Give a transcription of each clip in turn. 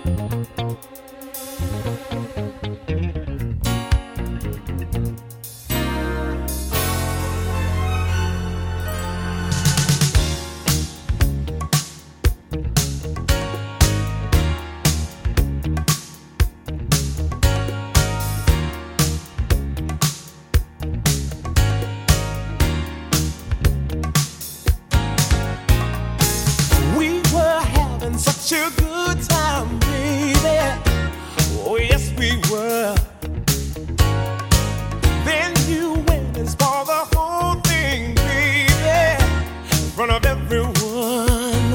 Such a good time, baby. Oh, yes, we were. Then you went and spoiled the whole thing, baby, in front of everyone.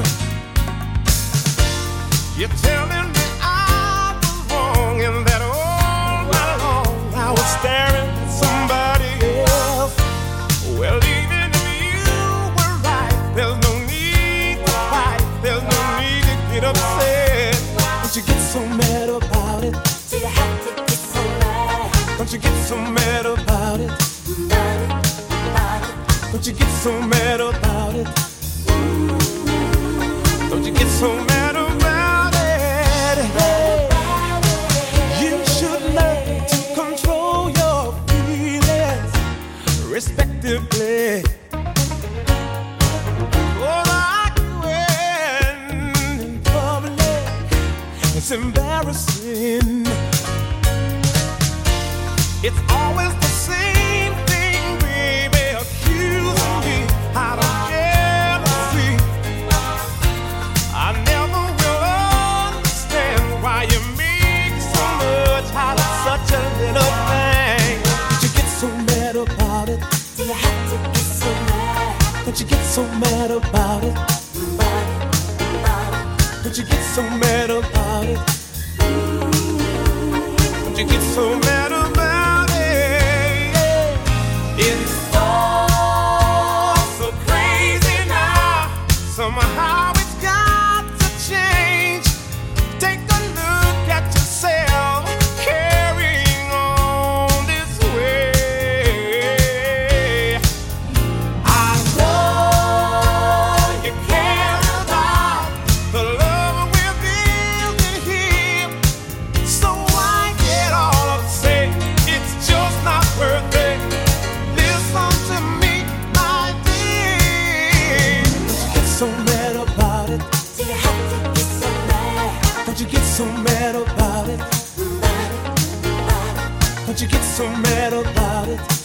You're telling me I was wrong and that all night long I was staring at somebody else. Well, even if you were right, there's no need to fight. There's no need to get upset. Don't you get so mad about it? Do you have to get so mad? Don't you get so mad about it? Don't you get so mad about it? Don't you get so mad about it? Hey, you should learn to control your feelings respectively. It's embarrassing. It's always the same thing, baby, accusing me out of jealousy. I never will understand why you make so much out of such a little thing. Don't you get so mad about it? Do you have to get so mad? Don't you get so mad about it? Don't you get so mad about it? Don't you get so mad about it? It's all so crazy now. Somehow it's got to change. Take a look at yourself carrying on this way. I know you care about the love we're building here. So why get all upset? It's just not worth it. Listen to me, my dear. Don't you get so mad about it? Do you have to get so mad? Don't you get so mad about it? Don't you get so mad about it?